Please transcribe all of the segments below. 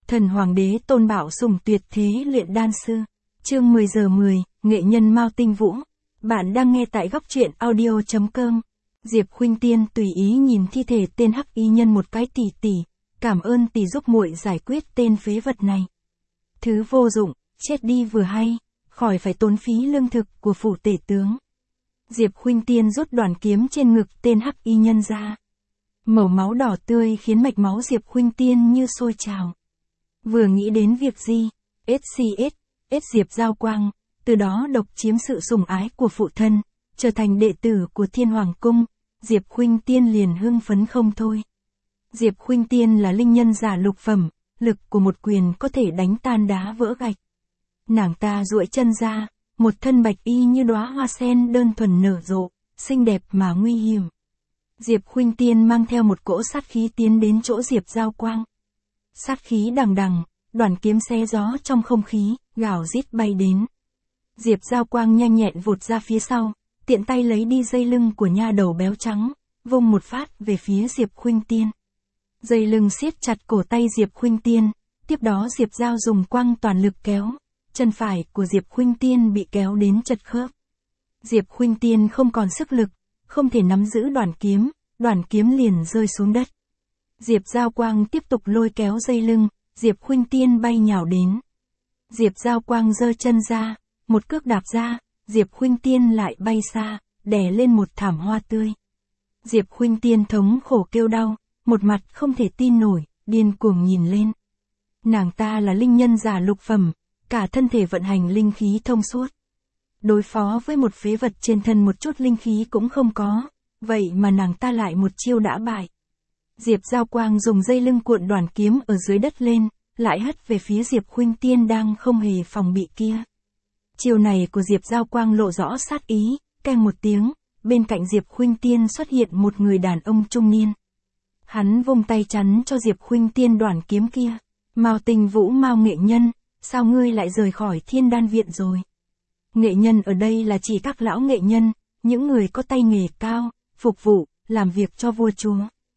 Thần Hoàng đế Tôn Bảo Sủng tuyệt thế luyện đan sư. Chương 10 giờ 10, nghệ nhân Mao Tinh Vũ. Bạn đang nghe tại góc truyện audio.com. Diệp Khuynh Tiên tùy ý nhìn thi thể tên hắc y nhân một cái, tỷ tỷ, cảm ơn tỷ giúp muội giải quyết tên phế vật này. Thứ vô dụng, chết đi vừa hay, khỏi phải tốn phí lương thực của phủ tể tướng. Diệp Khuynh Tiên rút đoàn kiếm trên ngực tên hắc y nhân ra. Màu máu đỏ tươi khiến mạch máu Diệp Khuynh Tiên như sôi trào. Vừa nghĩ đến việc gì, Diệp Giao Quang, từ đó độc chiếm sự sủng ái của phụ thân, trở thành đệ tử của Thiên Hoàng Cung, Diệp Khuynh Tiên liền hưng phấn không thôi. Diệp Khuynh Tiên là linh nhân giả lục phẩm, lực của một quyền có thể đánh tan đá vỡ gạch. Nàng ta duỗi chân ra, một thân bạch y như đóa hoa sen đơn thuần nở rộ, xinh đẹp mà nguy hiểm. Diệp Khuynh Tiên mang theo một cỗ sát khí tiến đến chỗ Diệp Giao Quang. Sát khí đằng đằng, đoàn kiếm xé gió trong không khí, gào rít bay đến. Diệp Giao Quang nhanh nhẹn vụt ra phía sau, tiện tay lấy đi dây lưng của nha đầu béo trắng, vung một phát về phía Diệp Khuynh Tiên. Dây lưng siết chặt cổ tay Diệp Khuynh Tiên, tiếp đó Diệp Giao dùng quăng toàn lực kéo, chân phải của Diệp Khuynh Tiên bị kéo đến chật khớp. Diệp Khuynh Tiên không còn sức lực, không thể nắm giữ đoàn kiếm liền rơi xuống đất. Diệp Giao Quang tiếp tục lôi kéo dây lưng, Diệp Khuynh Tiên bay nhào đến. Diệp Giao Quang giơ chân ra, một cước đạp ra, Diệp Khuynh Tiên lại bay xa, đè lên một thảm hoa tươi. Diệp Khuynh Tiên thống khổ kêu đau, một mặt không thể tin nổi, điên cuồng nhìn lên. Nàng ta là linh nhân giả lục phẩm, cả thân thể vận hành linh khí thông suốt. Đối phó với một phế vật trên thân một chút linh khí cũng không có, vậy mà nàng ta lại một chiêu đã bại. Diệp Giao Quang dùng dây lưng cuộn đoàn kiếm ở dưới đất lên, lại hất về phía Diệp Khuynh Tiên đang không hề phòng bị kia. Chiêu này của Diệp Giao Quang lộ rõ sát ý, keng một tiếng, bên cạnh Diệp Khuynh Tiên xuất hiện một người đàn ông trung niên. Hắn vung tay chắn cho Diệp Khuynh Tiên đoàn kiếm kia. Mao Tinh Vũ, Mao nghệ nhân, sao ngươi lại rời khỏi Thiên Đan viện rồi? Nghệ nhân ở đây là chỉ các lão nghệ nhân, những người có tay nghề cao, phục vụ, làm việc cho vua chúa.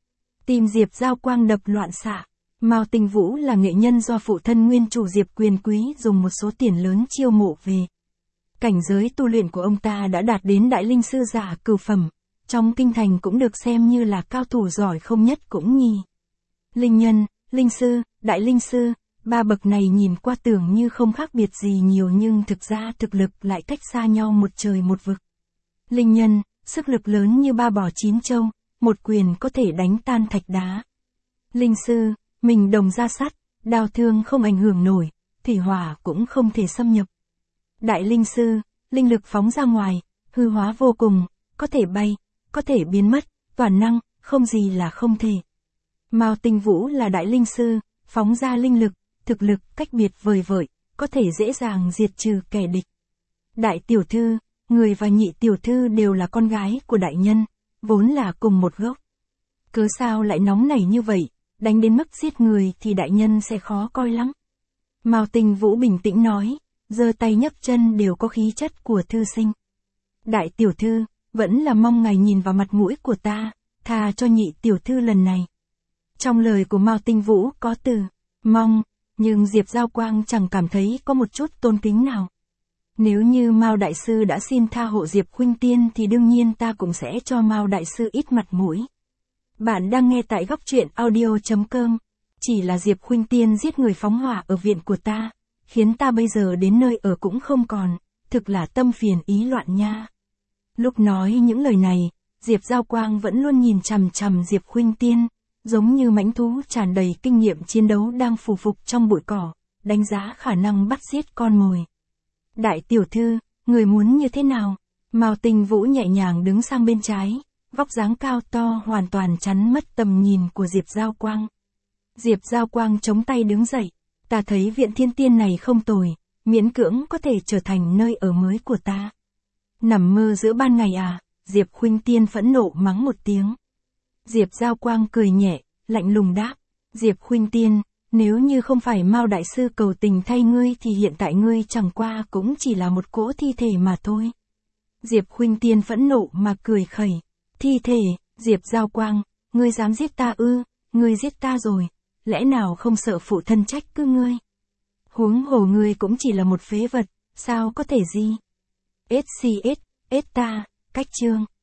Tim Diệp Giao Quang đập loạn xạ. Mao Tinh Vũ là nghệ nhân do phụ thân nguyên chủ Diệp Quyền Quý dùng một số tiền lớn chiêu mộ về. Cảnh giới tu luyện của ông ta đã đạt đến đại linh sư giả cửu phẩm, trong kinh thành cũng được xem như là cao thủ giỏi không nhất cũng nhì. Linh nhân, linh sư, đại linh sư, ba bậc này nhìn qua tưởng như không khác biệt gì nhiều nhưng thực ra thực lực lại cách xa nhau một trời một vực. Linh nhân, sức lực lớn như ba bò chín trâu, một quyền có thể đánh tan thạch đá. Linh sư, mình đồng ra sắt, đao thương không ảnh hưởng nổi, thủy hỏa cũng không thể xâm nhập. Đại linh sư, linh lực phóng ra ngoài, hư hóa vô cùng, có thể bay, có thể biến mất, toàn năng, không gì là không thể. Mao Tinh Vũ là đại linh sư, phóng ra linh lực, thực lực cách biệt vời vợi, có thể dễ dàng diệt trừ kẻ địch. Đại tiểu thư, người và nhị tiểu thư đều là con gái của đại nhân, vốn là cùng một gốc. Cớ sao lại nóng nảy như vậy, đánh đến mức giết người thì đại nhân sẽ khó coi lắm. Mao Tinh Vũ bình tĩnh nói, giơ tay nhấc chân đều có khí chất của thư sinh. Đại tiểu thư, vẫn là mong ngài nhìn vào mặt mũi của ta, tha cho nhị tiểu thư lần này. Trong lời của Mao Tinh Vũ có từ mong, nhưng Diệp Giao Quang chẳng cảm thấy có một chút tôn kính nào. Nếu như Mao đại sư đã xin tha hộ Diệp Khuynh Tiên thì đương nhiên ta cũng sẽ cho Mao đại sư ít mặt mũi. Bạn đang nghe tại góc truyện audio.com. Chỉ là Diệp Khuynh Tiên giết người phóng hỏa ở viện của ta, khiến ta bây giờ đến nơi ở cũng không còn, thực là tâm phiền ý loạn nha. Lúc nói những lời này, Diệp Giao Quang vẫn luôn nhìn chằm chằm Diệp Khuynh Tiên, giống như mãnh thú tràn đầy kinh nghiệm chiến đấu đang phù phục trong bụi cỏ, đánh giá khả năng bắt giết con mồi. Đại tiểu thư, người muốn như thế nào? Mao Tinh Vũ nhẹ nhàng đứng sang bên trái, vóc dáng cao to hoàn toàn chắn mất tầm nhìn của Diệp Giao Quang. Diệp Giao Quang chống tay đứng dậy, ta thấy viện Thiên Tiên này không tồi, miễn cưỡng có thể trở thành nơi ở mới của ta. Nằm mơ giữa ban ngày à? Diệp Khuynh Tiên phẫn nộ mắng một tiếng. Diệp Giao Quang cười nhẹ, lạnh lùng đáp, Diệp Khuynh Tiên, nếu như không phải Mao đại sư cầu tình thay ngươi thì hiện tại ngươi chẳng qua cũng chỉ là một cỗ thi thể mà thôi. Diệp Khuynh Tiên phẫn nộ mà cười khẩy, thi thể, Diệp Giao Quang, ngươi dám giết ta ư? Ngươi giết ta rồi, lẽ nào không sợ phụ thân trách cứ ngươi? Huống hồ ngươi cũng chỉ là một phế vật, sao có thể gì? SCS, ta, cách chương.